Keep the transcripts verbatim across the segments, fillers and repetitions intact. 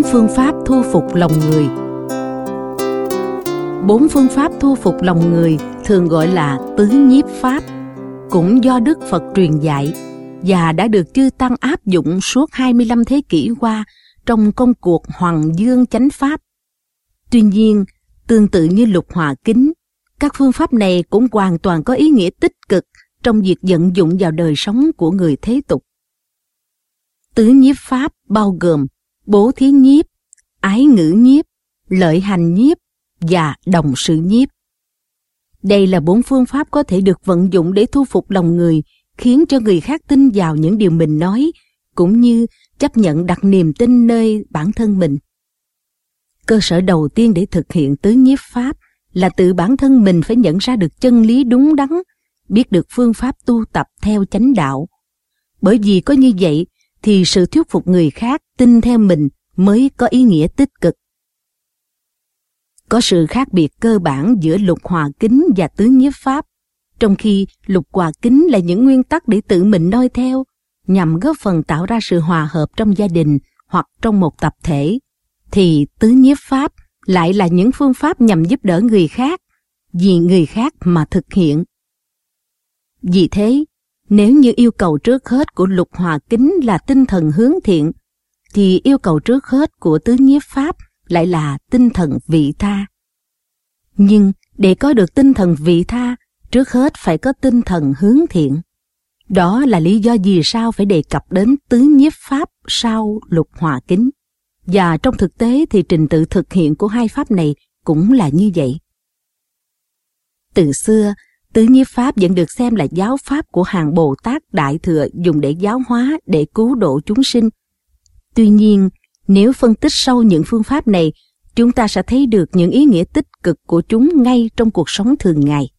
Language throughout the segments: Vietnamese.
phương pháp thu phục lòng người. Bốn phương pháp thu phục lòng người thường gọi là tứ nhiếp pháp, cũng do Đức Phật truyền dạy và đã được chư tăng áp dụng suốt hai mươi lăm thế kỷ qua trong công cuộc Hoằng Dương Chánh Pháp. Tuy nhiên, tương tự như Lục Hòa Kính, các phương pháp này cũng hoàn toàn có ý nghĩa tích cực trong việc vận dụng vào đời sống của người thế tục. Tứ nhiếp pháp bao gồm bố thí nhiếp, ái ngữ nhiếp, lợi hành nhiếp và đồng sự nhiếp. Đây là bốn phương pháp có thể được vận dụng để thu phục lòng người, khiến cho người khác tin vào những điều mình nói, cũng như chấp nhận đặt niềm tin nơi bản thân mình. Cơ sở đầu tiên để thực hiện tứ nhiếp pháp là tự bản thân mình phải nhận ra được chân lý đúng đắn, biết được phương pháp tu tập theo chánh đạo. Bởi vì có như vậy thì sự thuyết phục người khác tin theo mình mới có ý nghĩa tích cực. Có sự khác biệt cơ bản giữa Lục Hòa Kính và tứ nhiếp pháp, trong khi Lục Hòa Kính là những nguyên tắc để tự mình noi theo, nhằm góp phần tạo ra sự hòa hợp trong gia đình hoặc trong một tập thể, thì tứ nhiếp pháp lại là những phương pháp nhằm giúp đỡ người khác, vì người khác mà thực hiện. Vì thế, nếu như yêu cầu trước hết của Lục Hòa Kính là tinh thần hướng thiện, thì yêu cầu trước hết của tứ nhiếp pháp lại là tinh thần vị tha. Nhưng để có được tinh thần vị tha, trước hết phải có tinh thần hướng thiện. Đó là lý do vì sao phải đề cập đến tứ nhiếp pháp sau Lục Hòa Kính. Và trong thực tế thì trình tự thực hiện của hai pháp này cũng là như vậy. Từ xưa, tứ nhiếp pháp vẫn được xem là giáo pháp của hàng Bồ Tát Đại Thừa dùng để giáo hóa, để cứu độ chúng sinh. Tuy nhiên, nếu phân tích sâu những phương pháp này, chúng ta sẽ thấy được những ý nghĩa tích cực của chúng ngay trong cuộc sống thường ngày.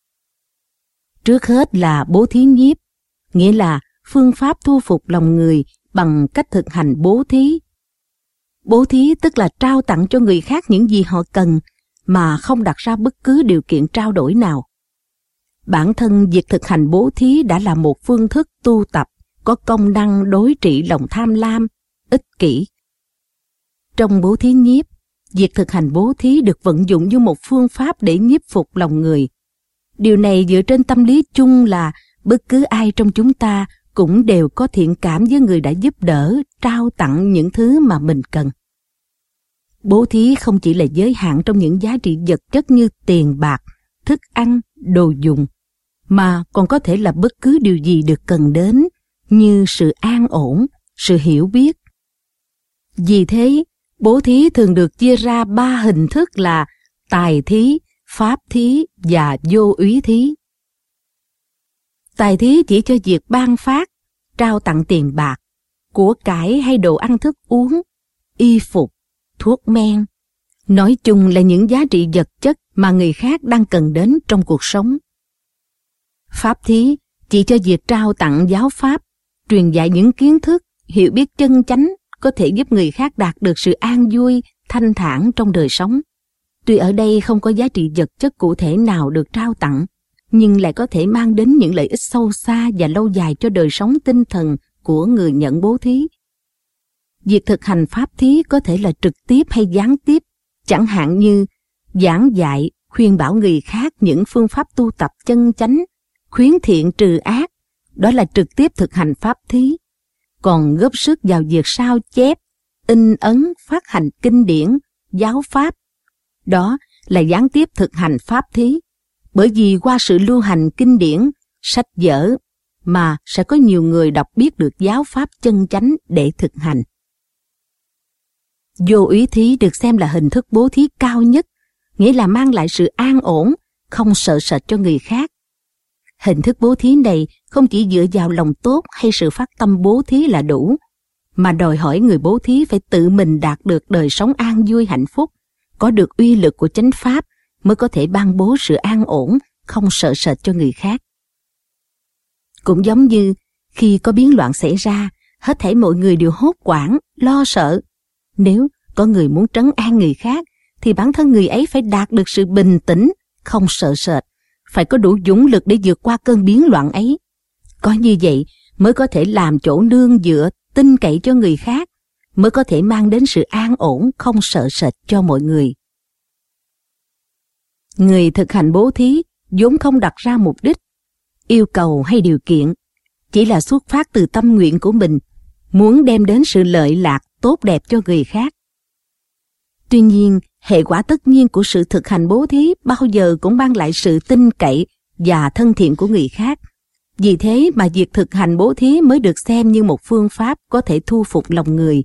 Trước hết là bố thí nhiếp, nghĩa là phương pháp thu phục lòng người bằng cách thực hành bố thí. Bố thí tức là trao tặng cho người khác những gì họ cần mà không đặt ra bất cứ điều kiện trao đổi nào. Bản thân việc thực hành bố thí đã là một phương thức tu tập có công năng đối trị lòng tham lam, ích kỷ. Trong bố thí nhiếp, việc thực hành bố thí được vận dụng như một phương pháp để nhiếp phục lòng người. Điều này dựa trên tâm lý chung là bất cứ ai trong chúng ta cũng đều có thiện cảm với người đã giúp đỡ, trao tặng những thứ mà mình cần. Bố thí không chỉ là giới hạn trong những giá trị vật chất như tiền bạc, thức ăn, đồ dùng, mà còn có thể là bất cứ điều gì được cần đến, như sự an ổn, sự hiểu biết. Vì thế, bố thí thường được chia ra ba hình thức là tài thí, pháp thí và vô úy thí. Tài thí chỉ cho việc ban phát, trao tặng tiền bạc, của cải hay đồ ăn thức uống, y phục, thuốc men. Nói chung là những giá trị vật chất mà người khác đang cần đến trong cuộc sống. Pháp thí chỉ cho việc trao tặng giáo pháp, truyền dạy những kiến thức, hiểu biết chân chánh có thể giúp người khác đạt được sự an vui, thanh thản trong đời sống. Tuy ở đây không có giá trị vật chất cụ thể nào được trao tặng, nhưng lại có thể mang đến những lợi ích sâu xa và lâu dài cho đời sống tinh thần của người nhận bố thí. Việc thực hành pháp thí có thể là trực tiếp hay gián tiếp, chẳng hạn như giảng dạy, khuyên bảo người khác những phương pháp tu tập chân chánh, khuyến thiện trừ ác, đó là trực tiếp thực hành pháp thí. Còn góp sức vào việc sao chép, in ấn, phát hành kinh điển, giáo pháp, đó là gián tiếp thực hành pháp thí. Bởi vì qua sự lưu hành kinh điển, sách vở mà sẽ có nhiều người đọc biết được giáo pháp chân chánh để thực hành. Vô úy thí được xem là hình thức bố thí cao nhất, nghĩa là mang lại sự an ổn, không sợ sệt cho người khác. Hình thức bố thí này không chỉ dựa vào lòng tốt hay sự phát tâm bố thí là đủ, mà đòi hỏi người bố thí phải tự mình đạt được đời sống an vui hạnh phúc, có được uy lực của chánh pháp mới có thể ban bố sự an ổn, không sợ sệt cho người khác. Cũng giống như khi có biến loạn xảy ra, hết thảy mọi người đều hốt hoảng, lo sợ. Nếu có người muốn trấn an người khác, thì bản thân người ấy phải đạt được sự bình tĩnh, không sợ sệt, phải có đủ dũng lực để vượt qua cơn biến loạn ấy. Có như vậy mới có thể làm chỗ nương dựa, tin cậy cho người khác, mới có thể mang đến sự an ổn không sợ sệt cho mọi người. Người thực hành bố thí vốn không đặt ra mục đích, yêu cầu hay điều kiện, chỉ là xuất phát từ tâm nguyện của mình, muốn đem đến sự lợi lạc tốt đẹp cho người khác. Tuy nhiên, hệ quả tất nhiên của sự thực hành bố thí bao giờ cũng mang lại sự tin cậy và thân thiện của người khác. Vì thế mà việc thực hành bố thí mới được xem như một phương pháp có thể thu phục lòng người.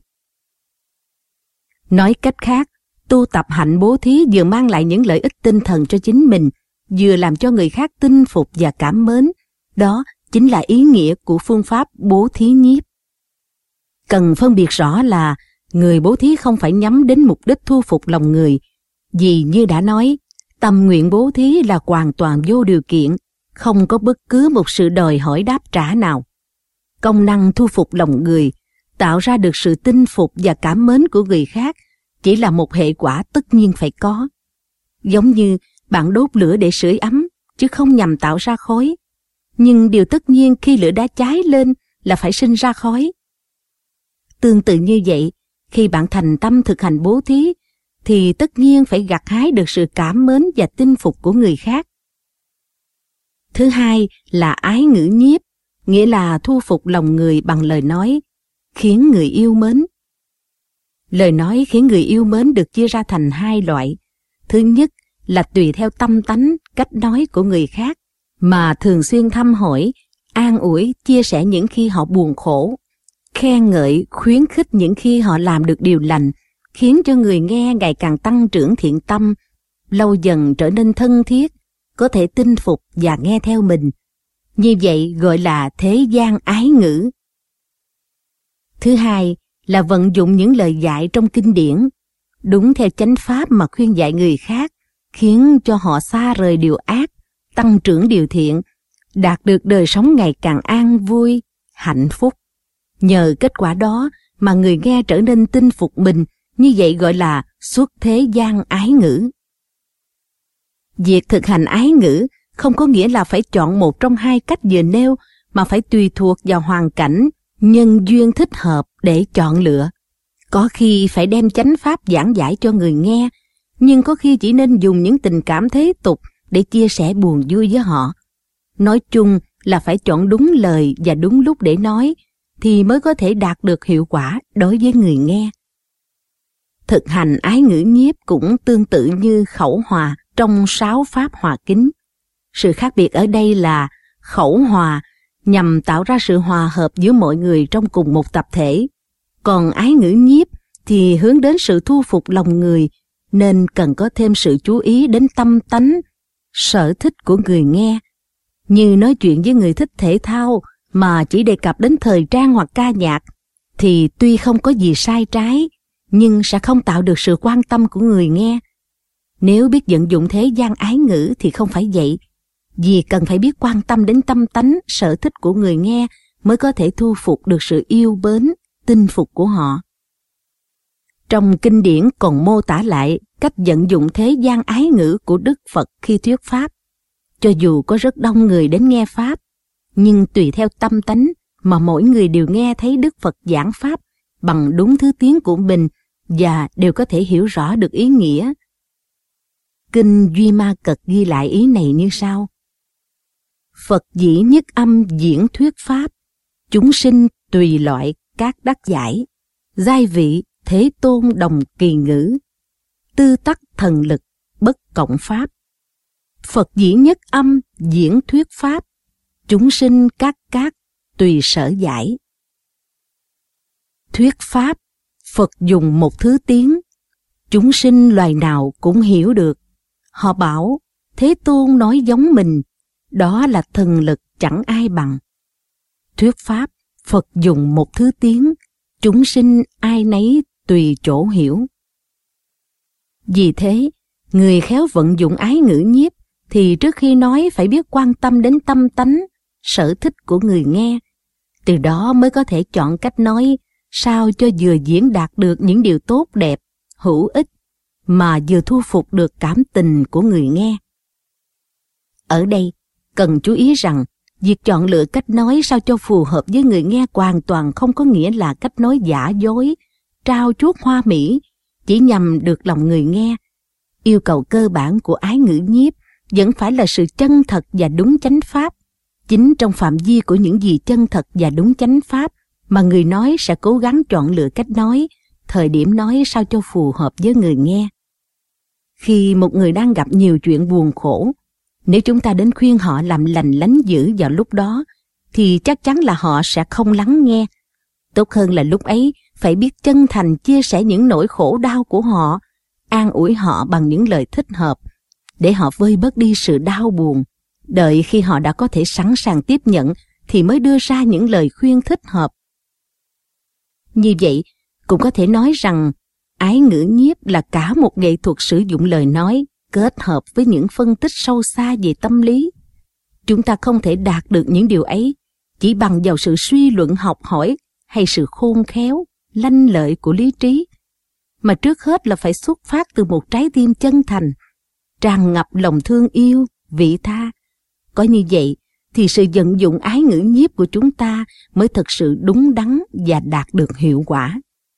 Nói cách khác, tu tập hạnh bố thí vừa mang lại những lợi ích tinh thần cho chính mình, vừa làm cho người khác tin phục và cảm mến. Đó chính là ý nghĩa của phương pháp bố thí nhiếp. Cần phân biệt rõ là người bố thí không phải nhắm đến mục đích thu phục lòng người, vì như đã nói, tâm nguyện bố thí là hoàn toàn vô điều kiện, không có bất cứ một sự đòi hỏi đáp trả nào. Công năng thu phục lòng người, tạo ra được sự tin phục và cảm mến của người khác chỉ là một hệ quả tất nhiên phải có. Giống như bạn đốt lửa để sưởi ấm, chứ không nhằm tạo ra khói. Nhưng điều tất nhiên khi lửa đã cháy lên là phải sinh ra khói. Tương tự như vậy, khi bạn thành tâm thực hành bố thí, thì tất nhiên phải gặt hái được sự cảm mến và tin phục của người khác. Thứ hai là ái ngữ nhiếp, nghĩa là thu phục lòng người bằng lời nói, khiến người yêu mến. Lời nói khiến người yêu mến được chia ra thành hai loại. Thứ nhất là tùy theo tâm tánh, cách nói của người khác, mà thường xuyên thăm hỏi, an ủi, chia sẻ những khi họ buồn khổ, khen ngợi, khuyến khích những khi họ làm được điều lành, khiến cho người nghe ngày càng tăng trưởng thiện tâm, lâu dần trở nên thân thiết, có thể tin phục và nghe theo mình. Như vậy gọi là thế gian ái ngữ. Thứ hai là vận dụng những lời dạy trong kinh điển, đúng theo chánh pháp mà khuyên dạy người khác, khiến cho họ xa rời điều ác, tăng trưởng điều thiện, đạt được đời sống ngày càng an vui, hạnh phúc. Nhờ kết quả đó mà người nghe trở nên tin phục mình, như vậy gọi là xuất thế gian ái ngữ. Việc thực hành ái ngữ không có nghĩa là phải chọn một trong hai cách vừa nêu, mà phải tùy thuộc vào hoàn cảnh, nhân duyên thích hợp để chọn lựa. Có khi phải đem chánh pháp giảng giải cho người nghe, nhưng có khi chỉ nên dùng những tình cảm thế tục để chia sẻ buồn vui với họ. Nói chung là phải chọn đúng lời và đúng lúc để nói, thì mới có thể đạt được hiệu quả đối với người nghe. Thực hành ái ngữ nhiếp cũng tương tự như khẩu hòa trong sáu pháp hòa kính. Sự khác biệt ở đây là khẩu hòa nhằm tạo ra sự hòa hợp giữa mọi người trong cùng một tập thể, còn ái ngữ nhiếp thì hướng đến sự thu phục lòng người, nên cần có thêm sự chú ý đến tâm tánh, sở thích của người nghe. Như nói chuyện với người thích thể thao mà chỉ đề cập đến thời trang hoặc ca nhạc, thì tuy không có gì sai trái, nhưng sẽ không tạo được sự quan tâm của người nghe. Nếu biết vận dụng thế gian ái ngữ thì không phải vậy, vì cần phải biết quan tâm đến tâm tánh, sở thích của người nghe mới có thể thu phục được sự yêu mến, tin phục của họ. Trong kinh điển còn mô tả lại cách vận dụng thế gian ái ngữ của Đức Phật khi thuyết pháp. Cho dù có rất đông người đến nghe pháp, nhưng tùy theo tâm tánh mà mỗi người đều nghe thấy Đức Phật giảng pháp bằng đúng thứ tiếng của mình và đều có thể hiểu rõ được ý nghĩa. Kinh Duy Ma Cật ghi lại ý này như sau: Phật dĩ nhất âm diễn thuyết pháp, chúng sinh tùy loại các đắc giải, giai vị thế tôn đồng kỳ ngữ, tư tắc thần lực bất cộng pháp. Phật dĩ nhất âm diễn thuyết pháp, chúng sinh các các tùy sở giải. Thuyết pháp, Phật dùng một thứ tiếng, chúng sinh loài nào cũng hiểu được. Họ bảo Thế Tôn nói giống mình, đó là thần lực chẳng ai bằng. Thuyết pháp, Phật dùng một thứ tiếng, chúng sinh ai nấy tùy chỗ hiểu. Vì thế, người khéo vận dụng ái ngữ nhiếp thì trước khi nói phải biết quan tâm đến tâm tánh, sở thích của người nghe. Từ đó mới có thể chọn cách nói sao cho vừa diễn đạt được những điều tốt đẹp, hữu ích, mà vừa thu phục được cảm tình của người nghe. Ở đây, cần chú ý rằng, việc chọn lựa cách nói sao cho phù hợp với người nghe hoàn toàn không có nghĩa là cách nói giả dối, trao chuốt hoa mỹ chỉ nhằm được lòng người nghe. Yêu cầu cơ bản của ái ngữ nhiếp vẫn phải là sự chân thật và đúng chánh pháp. Chính trong phạm vi của những gì chân thật và đúng chánh pháp mà người nói sẽ cố gắng chọn lựa cách nói, thời điểm nói sao cho phù hợp với người nghe. Khi một người đang gặp nhiều chuyện buồn khổ, nếu chúng ta đến khuyên họ làm lành lánh dữ vào lúc đó, thì chắc chắn là họ sẽ không lắng nghe. Tốt hơn là lúc ấy phải biết chân thành chia sẻ những nỗi khổ đau của họ, an ủi họ bằng những lời thích hợp, để họ vơi bớt đi sự đau buồn. Đợi khi họ đã có thể sẵn sàng tiếp nhận thì mới đưa ra những lời khuyên thích hợp. Như vậy, cũng có thể nói rằng ái ngữ nhiếp là cả một nghệ thuật sử dụng lời nói kết hợp với những phân tích sâu xa về tâm lý. Chúng ta không thể đạt được những điều ấy chỉ bằng vào sự suy luận học hỏi hay sự khôn khéo, lanh lợi của lý trí, mà trước hết là phải xuất phát từ một trái tim chân thành, tràn ngập lòng thương yêu, vị tha. Có như vậy thì sự vận dụng ái ngữ nhiếp của chúng ta mới thực sự đúng đắn và đạt được hiệu quả.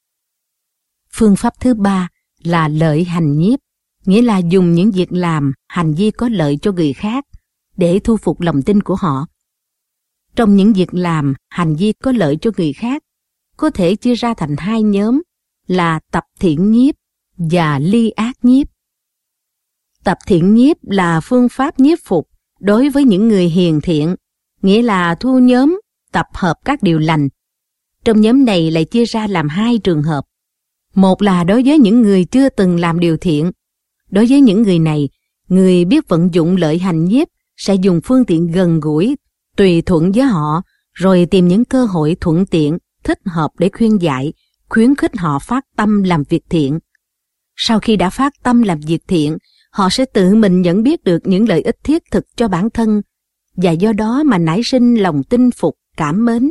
Phương pháp thứ ba là lợi hành nhiếp, nghĩa là dùng những việc làm, hành vi có lợi cho người khác để thu phục lòng tin của họ. Trong những việc làm, hành vi có lợi cho người khác có thể chia ra thành hai nhóm là tập thiện nhiếp và ly ác nhiếp. Tập thiện nhiếp là phương pháp nhiếp phục đối với những người hiền thiện, nghĩa là thu nhóm, tập hợp các điều lành. Trong nhóm này lại chia ra làm hai trường hợp. Một là đối với những người chưa từng làm điều thiện. Đối với những người này, người biết vận dụng lợi hành nhiếp sẽ dùng phương tiện gần gũi, tùy thuận với họ, rồi tìm những cơ hội thuận tiện, thích hợp để khuyên dạy, khuyến khích họ phát tâm làm việc thiện. Sau khi đã phát tâm làm việc thiện, họ sẽ tự mình nhận biết được những lợi ích thiết thực cho bản thân, và do đó mà nảy sinh lòng tin phục, cảm mến.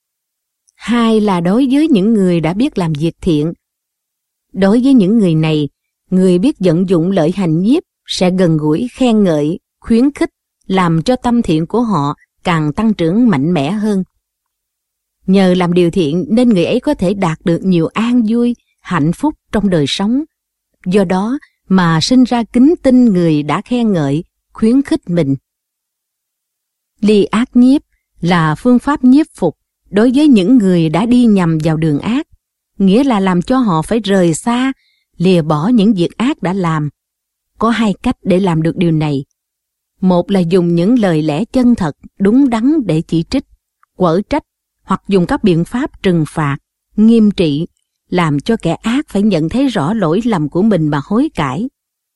Hai là đối với những người đã biết làm việc thiện. Đối với những người này, người biết vận dụng lợi hành nhiếp sẽ gần gũi, khen ngợi, khuyến khích, làm cho tâm thiện của họ càng tăng trưởng mạnh mẽ hơn. Nhờ làm điều thiện nên người ấy có thể đạt được nhiều an vui, hạnh phúc trong đời sống. Do đó mà sinh ra kính tin người đã khen ngợi, khuyến khích mình. Ly ác nhiếp là phương pháp nhiếp phục đối với những người đã đi nhầm vào đường ác, nghĩa là làm cho họ phải rời xa, lìa bỏ những việc ác đã làm. Có hai cách để làm được điều này. Một là dùng những lời lẽ chân thật, đúng đắn để chỉ trích, quở trách, hoặc dùng các biện pháp trừng phạt, nghiêm trị, làm cho kẻ ác phải nhận thấy rõ lỗi lầm của mình mà hối cải.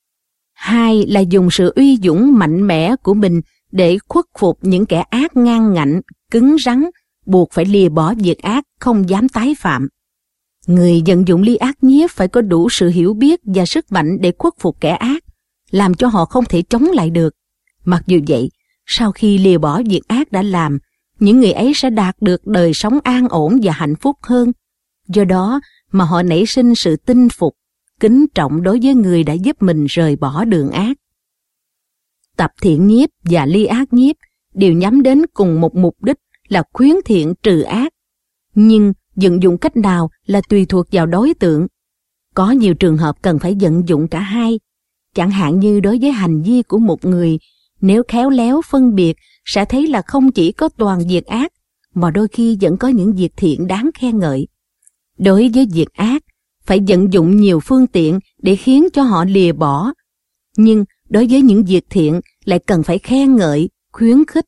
Hai là dùng sự uy dũng mạnh mẽ của mình để khuất phục những kẻ ác ngang ngạnh, cứng rắn, buộc phải lìa bỏ việc ác, không dám tái phạm. Người vận dụng ly ác nhiếp phải có đủ sự hiểu biết và sức mạnh để khuất phục kẻ ác, làm cho họ không thể chống lại được. Mặc dù vậy, sau khi lìa bỏ việc ác đã làm, những người ấy sẽ đạt được đời sống an ổn và hạnh phúc hơn. Do đó mà họ nảy sinh sự tin phục, kính trọng đối với người đã giúp mình rời bỏ đường ác. Tập thiện nhiếp và ly ác nhiếp đều nhắm đến cùng một mục đích là khuyến thiện trừ ác. Nhưng vận dụng cách nào là tùy thuộc vào đối tượng. Có nhiều trường hợp cần phải vận dụng cả hai. Chẳng hạn như đối với hành vi của một người, nếu khéo léo phân biệt sẽ thấy là không chỉ có toàn việc ác, mà đôi khi vẫn có những việc thiện đáng khen ngợi. Đối với việc ác, phải vận dụng nhiều phương tiện để khiến cho họ lìa bỏ. Nhưng đối với những việc thiện lại cần phải khen ngợi, khuyến khích.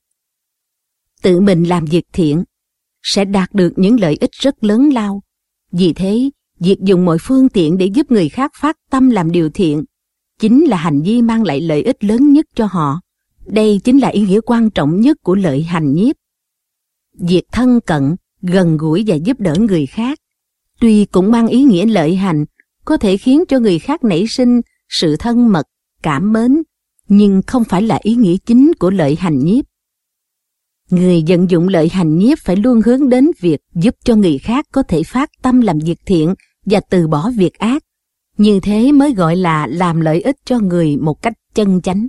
Tự mình làm việc thiện sẽ đạt được những lợi ích rất lớn lao. Vì thế, việc dùng mọi phương tiện để giúp người khác phát tâm làm điều thiện chính là hành vi mang lại lợi ích lớn nhất cho họ. Đây chính là ý nghĩa quan trọng nhất của lợi hành nhiếp. Việc thân cận, gần gũi và giúp đỡ người khác, tuy cũng mang ý nghĩa lợi hành, có thể khiến cho người khác nảy sinh sự thân mật, cảm mến, nhưng không phải là ý nghĩa chính của lợi hành nhiếp. Người vận dụng lợi hành nhiếp phải luôn hướng đến việc giúp cho người khác có thể phát tâm làm việc thiện và từ bỏ việc ác. Như thế mới gọi là làm lợi ích cho người một cách chân chánh.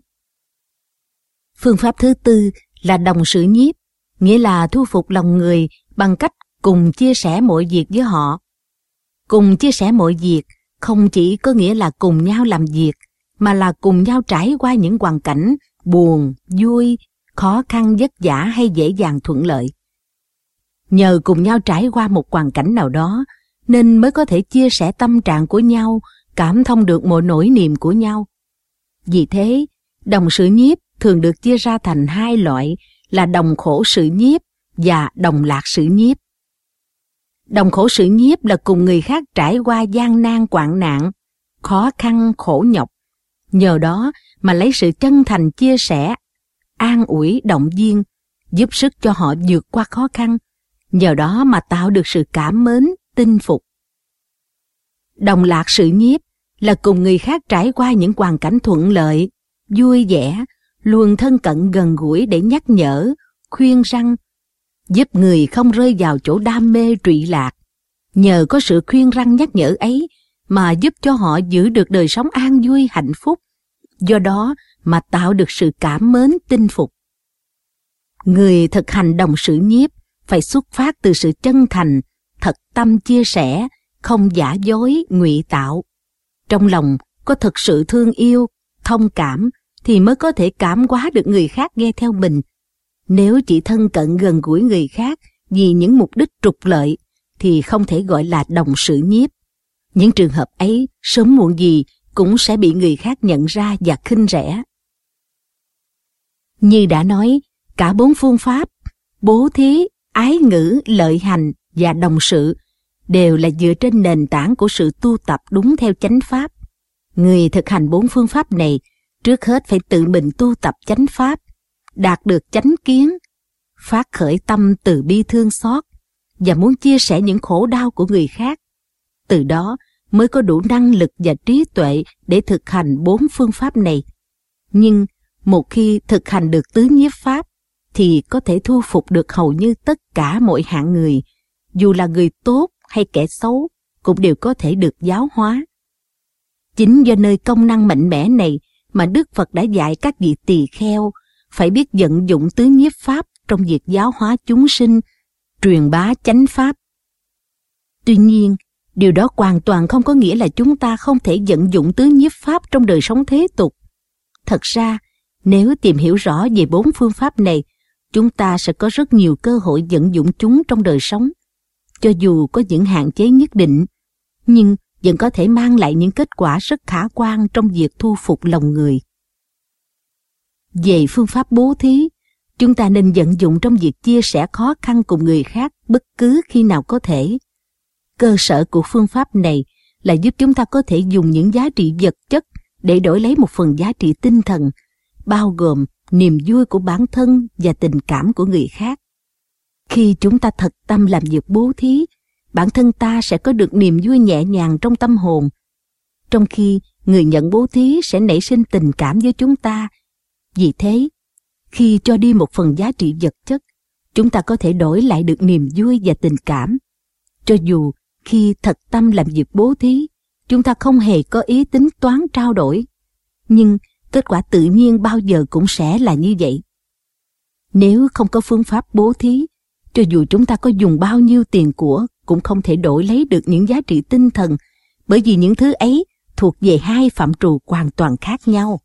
Phương pháp thứ tư là đồng sự nhiếp, nghĩa là thu phục lòng người bằng cách cùng chia sẻ mọi việc với họ. Cùng chia sẻ mọi việc không chỉ có nghĩa là cùng nhau làm việc, mà là cùng nhau trải qua những hoàn cảnh buồn, vui, khó khăn, vất vả hay dễ dàng thuận lợi. Nhờ cùng nhau trải qua một hoàn cảnh nào đó, nên mới có thể chia sẻ tâm trạng của nhau, cảm thông được mọi nỗi niềm của nhau. Vì thế, đồng sự nhiếp thường được chia ra thành hai loại là đồng khổ sự nhiếp và đồng lạc sự nhiếp. Đồng khổ sự nhiếp là cùng người khác trải qua gian nan hoạn nạn, khó khăn khổ nhọc, nhờ đó mà lấy sự chân thành chia sẻ, an ủi động viên, giúp sức cho họ vượt qua khó khăn, nhờ đó mà tạo được sự cảm mến, tin phục. Đồng lạc sự nhiếp là cùng người khác trải qua những hoàn cảnh thuận lợi, vui vẻ, luôn thân cận gần gũi để nhắc nhở, khuyên răn, giúp người không rơi vào chỗ đam mê trụy lạc. Nhờ có sự khuyên răn nhắc nhở ấy mà giúp cho họ giữ được đời sống an vui hạnh phúc, do đó mà tạo được sự cảm mến tin phục. Người thực hành đồng sự nhiếp phải xuất phát từ sự chân thành, thật tâm chia sẻ, không giả dối, ngụy tạo. Trong lòng có thực sự thương yêu, thông cảm thì mới có thể cảm hóa được người khác nghe theo mình. Nếu chỉ thân cận gần gũi người khác vì những mục đích trục lợi thì không thể gọi là đồng sự nhiếp. Những trường hợp ấy sớm muộn gì cũng sẽ bị người khác nhận ra và khinh rẻ. Như đã nói, cả bốn phương pháp bố thí, ái ngữ, lợi hành và đồng sự đều là dựa trên nền tảng của sự tu tập đúng theo chánh pháp. Người thực hành bốn phương pháp này trước hết phải tự mình tu tập chánh pháp, đạt được chánh kiến, phát khởi tâm từ bi thương xót và muốn chia sẻ những khổ đau của người khác. Từ đó mới có đủ năng lực và trí tuệ để thực hành bốn phương pháp này. Nhưng một khi thực hành được tứ nhiếp pháp thì có thể thu phục được hầu như tất cả mọi hạng người, dù là người tốt hay kẻ xấu cũng đều có thể được giáo hóa. Chính do nơi công năng mạnh mẽ này mà Đức Phật đã dạy các vị tỳ kheo phải biết vận dụng tứ nhiếp pháp trong việc giáo hóa chúng sinh, truyền bá chánh pháp. Tuy nhiên, điều đó hoàn toàn không có nghĩa là chúng ta không thể vận dụng tứ nhiếp pháp trong đời sống thế tục. Thật ra, nếu tìm hiểu rõ về bốn phương pháp này, chúng ta sẽ có rất nhiều cơ hội vận dụng chúng trong đời sống. Cho dù có những hạn chế nhất định, nhưng vẫn có thể mang lại những kết quả rất khả quan trong việc thu phục lòng người. Về phương pháp bố thí, chúng ta nên vận dụng trong việc chia sẻ khó khăn cùng người khác bất cứ khi nào có thể. Cơ sở của phương pháp này là giúp chúng ta có thể dùng những giá trị vật chất để đổi lấy một phần giá trị tinh thần, bao gồm niềm vui của bản thân và tình cảm của người khác. Khi chúng ta thật tâm làm việc bố thí, bản thân ta sẽ có được niềm vui nhẹ nhàng trong tâm hồn, trong khi người nhận bố thí sẽ nảy sinh tình cảm với chúng ta. Vì thế, khi cho đi một phần giá trị vật chất, chúng ta có thể đổi lại được niềm vui và tình cảm. Cho dù khi thật tâm làm việc bố thí, chúng ta không hề có ý tính toán trao đổi, nhưng kết quả tự nhiên bao giờ cũng sẽ là như vậy. Nếu không có phương pháp bố thí, cho dù chúng ta có dùng bao nhiêu tiền của cũng không thể đổi lấy được những giá trị tinh thần, bởi vì những thứ ấy thuộc về hai phạm trù hoàn toàn khác nhau.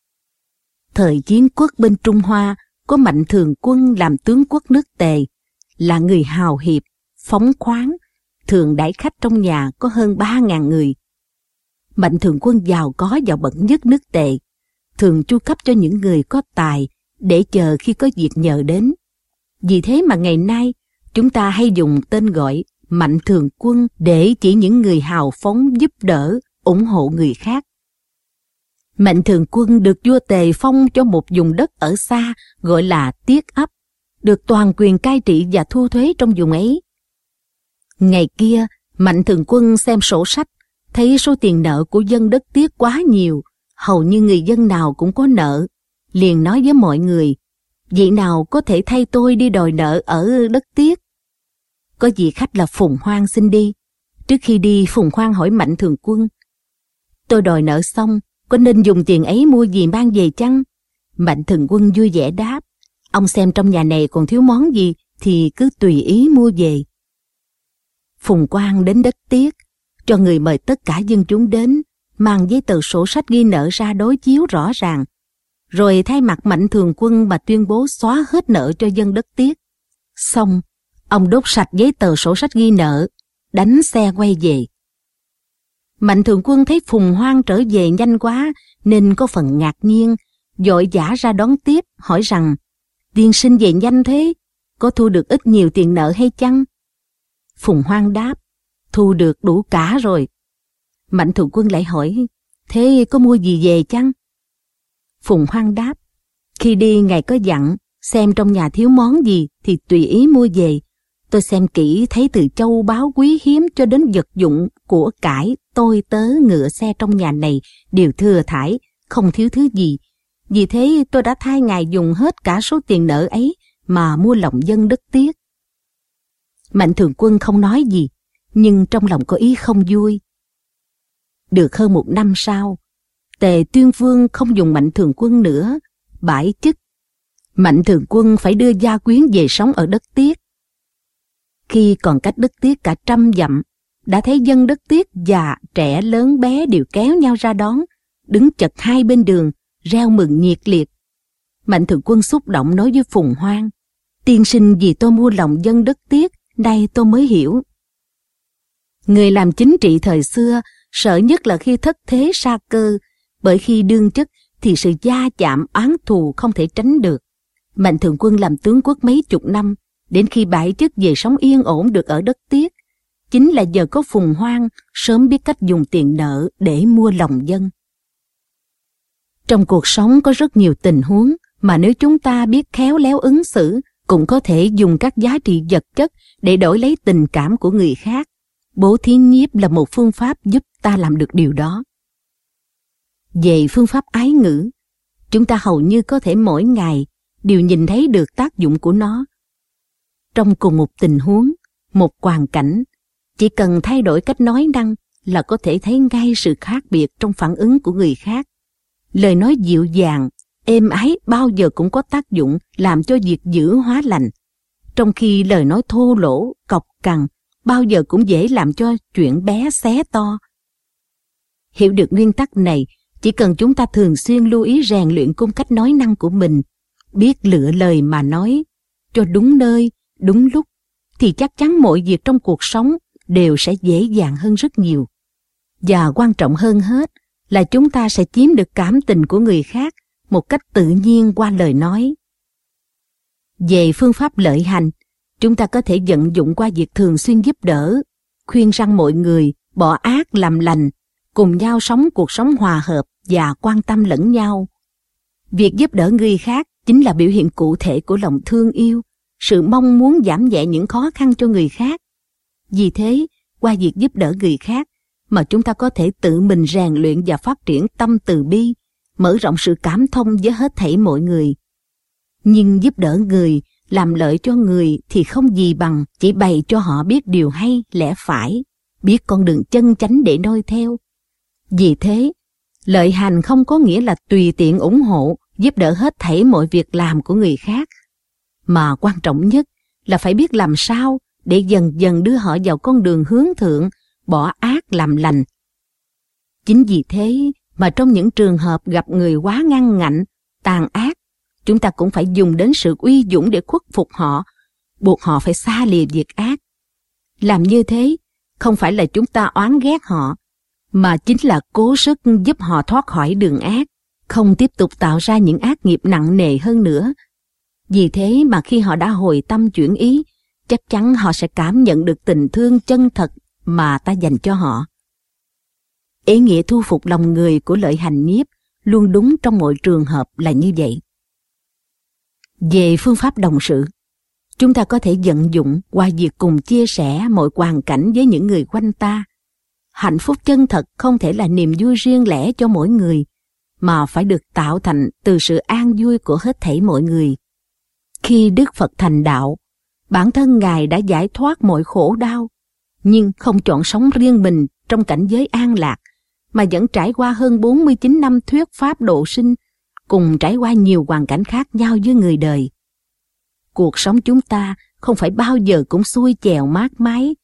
Thời chiến quốc bên Trung Hoa có Mạnh Thường Quân làm tướng quốc nước Tề, là người hào hiệp, phóng khoáng, thường đãi khách trong nhà có hơn ba ngàn người. Mạnh Thường Quân giàu có và bậc nhất nước Tề, thường chu cấp cho những người có tài để chờ khi có việc nhờ đến. Vì thế mà ngày nay chúng ta hay dùng tên gọi Mạnh Thường Quân để chỉ những người hào phóng giúp đỡ, ủng hộ người khác. Mạnh Thường Quân được vua Tề phong cho một vùng đất ở xa gọi là Tiết Ấp, được toàn quyền cai trị và thu thuế trong vùng ấy. Ngày kia, Mạnh Thường Quân xem sổ sách, thấy số tiền nợ của dân đất Tiết quá nhiều, hầu như người dân nào cũng có nợ, liền nói với mọi người, vị nào có thể thay tôi đi đòi nợ ở đất Tiết. Có vị khách là Phùng Hoan xin đi. Trước khi đi, Phùng Hoan hỏi Mạnh Thường Quân, tôi đòi nợ xong, có nên dùng tiền ấy mua gì mang về chăng? Mạnh Thường Quân vui vẻ đáp, ông xem trong nhà này còn thiếu món gì thì cứ tùy ý mua về. Phùng Quang đến đất Tiết, cho người mời tất cả dân chúng đến, mang giấy tờ sổ sách ghi nợ ra đối chiếu rõ ràng, rồi thay mặt Mạnh Thường Quân mà tuyên bố xóa hết nợ cho dân đất Tiết. Xong, ông đốt sạch giấy tờ sổ sách ghi nợ, đánh xe quay về. Mạnh Thường Quân thấy Phùng Hoan trở về nhanh quá nên có phần ngạc nhiên, vội vã ra đón tiếp, hỏi rằng: tiên sinh về nhanh thế, có thu được ít nhiều tiền nợ hay chăng? Phùng Hoan đáp: thu được đủ cả rồi. Mạnh Thường Quân lại hỏi: thế có mua gì về chăng? Phùng Hoan đáp: khi đi ngài có dặn, xem trong nhà thiếu món gì thì tùy ý mua về. Tôi xem kỹ thấy từ châu báu quý hiếm cho đến vật dụng, của cải, tôi tớ, ngựa xe trong nhà này đều thừa thãi, không thiếu thứ gì. Vì thế tôi đã thay ngài dùng hết cả số tiền nợ ấy mà mua lòng dân đất Tiết. Mạnh Thường Quân không nói gì, nhưng trong lòng có ý không vui. Được hơn một năm sau, Tề Tuyên Vương không dùng Mạnh Thường Quân nữa, bãi chức. Mạnh Thường Quân phải đưa gia quyến về sống ở đất Tiết. Khi còn cách đất Tiết cả trăm dặm, đã thấy dân đất Tiết già, trẻ, lớn bé đều kéo nhau ra đón, đứng chật hai bên đường, reo mừng nhiệt liệt. Mạnh Thường Quân xúc động nói với Phùng Hoan: tiên sinh vì tôi mua lòng dân đất Tiết, nay tôi mới hiểu. Người làm chính trị thời xưa sợ nhất là khi thất thế sa cơ, bởi khi đương chức thì sự gia chạm oán thù không thể tránh được. Mạnh Thường Quân làm tướng quốc mấy chục năm, đến khi bãi chức về sống yên ổn được ở đất Tiết, chính là nhờ có Phùng Hoan sớm biết cách dùng tiền nợ để mua lòng dân. Trong cuộc sống có rất nhiều tình huống mà nếu chúng ta biết khéo léo ứng xử, cũng có thể dùng các giá trị vật chất để đổi lấy tình cảm của người khác. Bố thí nhiếp là một phương pháp giúp ta làm được điều đó. Về phương pháp ái ngữ, chúng ta hầu như có thể mỗi ngày đều nhìn thấy được tác dụng của nó. Trong cùng một tình huống, một hoàn cảnh, chỉ cần thay đổi cách nói năng là có thể thấy ngay sự khác biệt trong phản ứng của người khác. Lời nói dịu dàng, êm ái bao giờ cũng có tác dụng làm cho việc dữ hóa lành, trong khi lời nói thô lỗ, cộc cằn bao giờ cũng dễ làm cho chuyện bé xé to. Hiểu được nguyên tắc này, chỉ cần chúng ta thường xuyên lưu ý rèn luyện cung cách nói năng của mình, biết lựa lời mà nói cho đúng nơi, đúng lúc, thì chắc chắn mọi việc trong cuộc sống đều sẽ dễ dàng hơn rất nhiều. Và quan trọng hơn hết là chúng ta sẽ chiếm được cảm tình của người khác một cách tự nhiên qua lời nói. Về phương pháp lợi hành, chúng ta có thể vận dụng qua việc thường xuyên giúp đỡ, khuyên răn mọi người bỏ ác làm lành, cùng nhau sống cuộc sống hòa hợp và quan tâm lẫn nhau. Việc giúp đỡ người khác chính là biểu hiện cụ thể của lòng thương yêu, sự mong muốn giảm nhẹ những khó khăn cho người khác. Vì thế, qua việc giúp đỡ người khác mà chúng ta có thể tự mình rèn luyện và phát triển tâm từ bi, mở rộng sự cảm thông với hết thảy mọi người. Nhưng giúp đỡ người, làm lợi cho người thì không gì bằng chỉ bày cho họ biết điều hay, lẽ phải, biết con đường chân chánh để noi theo. Vì thế, lợi hành không có nghĩa là tùy tiện ủng hộ, giúp đỡ hết thảy mọi việc làm của người khác, mà quan trọng nhất là phải biết làm sao để dần dần đưa họ vào con đường hướng thượng, bỏ ác làm lành. Chính vì thế mà trong những trường hợp gặp người quá ngăn ngạnh, tàn ác, chúng ta cũng phải dùng đến sự uy dũng để khuất phục họ, buộc họ phải xa lìa việc ác. Làm như thế không phải là chúng ta oán ghét họ, mà chính là cố sức giúp họ thoát khỏi đường ác, không tiếp tục tạo ra những ác nghiệp nặng nề hơn nữa. Vì thế mà khi họ đã hồi tâm chuyển ý, chắc chắn họ sẽ cảm nhận được tình thương chân thật mà ta dành cho họ. Ý nghĩa thu phục lòng người của lợi hành nhiếp luôn đúng trong mọi trường hợp là như vậy. Về phương pháp đồng sự, chúng ta có thể vận dụng qua việc cùng chia sẻ mọi hoàn cảnh với những người quanh ta. Hạnh phúc chân thật không thể là niềm vui riêng lẻ cho mỗi người, mà phải được tạo thành từ sự an vui của hết thảy mọi người. Khi Đức Phật thành đạo, bản thân Ngài đã giải thoát mọi khổ đau, nhưng không chọn sống riêng mình trong cảnh giới an lạc, mà vẫn trải qua hơn bốn mươi chín năm thuyết pháp độ sinh, cùng trải qua nhiều hoàn cảnh khác nhau với người đời. Cuộc sống chúng ta không phải bao giờ cũng xuôi chèo mát mái,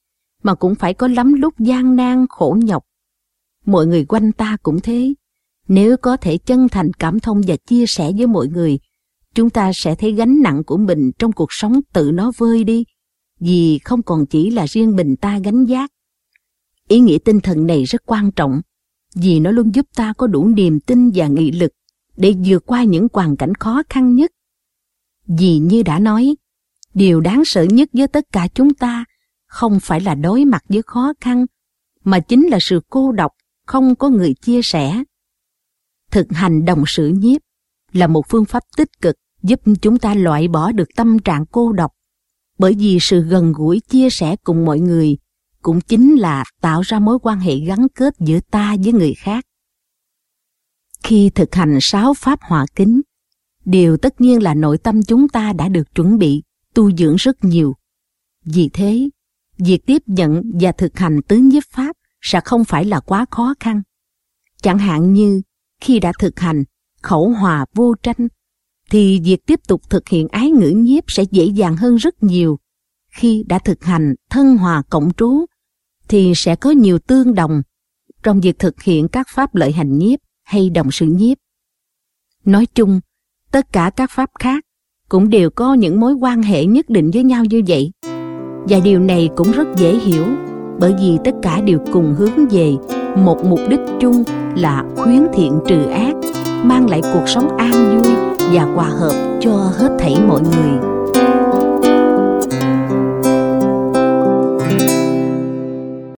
mà cũng phải có lắm lúc gian nan khổ nhọc. Mọi người quanh ta cũng thế. Nếu có thể chân thành cảm thông và chia sẻ với mọi người, chúng ta sẽ thấy gánh nặng của mình trong cuộc sống tự nó vơi đi, vì không còn chỉ là riêng mình ta gánh vác. Ý nghĩa tinh thần này rất quan trọng, vì nó luôn giúp ta có đủ niềm tin và nghị lực để vượt qua những hoàn cảnh khó khăn nhất. Vì như đã nói, điều đáng sợ nhất với tất cả chúng ta không phải là đối mặt với khó khăn, mà chính là sự cô độc, không có người chia sẻ. Thực hành đồng sự nhiếp là một phương pháp tích cực giúp chúng ta loại bỏ được tâm trạng cô độc, bởi vì sự gần gũi chia sẻ cùng mọi người cũng chính là tạo ra mối quan hệ gắn kết giữa ta với người khác. Khi thực hành sáu pháp hòa kính, điều tất nhiên là nội tâm chúng ta đã được chuẩn bị, tu dưỡng rất nhiều. Vì thế, việc tiếp nhận và thực hành tứ nhiếp pháp sẽ không phải là quá khó khăn. Chẳng hạn như khi đã thực hành khẩu hòa vô tranh, thì việc tiếp tục thực hiện ái ngữ nhiếp sẽ dễ dàng hơn rất nhiều. Khi đã thực hành thân hòa cộng trú, thì sẽ có nhiều tương đồng trong việc thực hiện các pháp lợi hành nhiếp hay đồng sự nhiếp. Nói chung, tất cả các pháp khác cũng đều có những mối quan hệ nhất định với nhau như vậy. Và điều này cũng rất dễ hiểu, bởi vì tất cả đều cùng hướng về một mục đích chung là khuyến thiện trừ ác, mang lại cuộc sống an vui và hòa hợp cho hết thảy mọi người.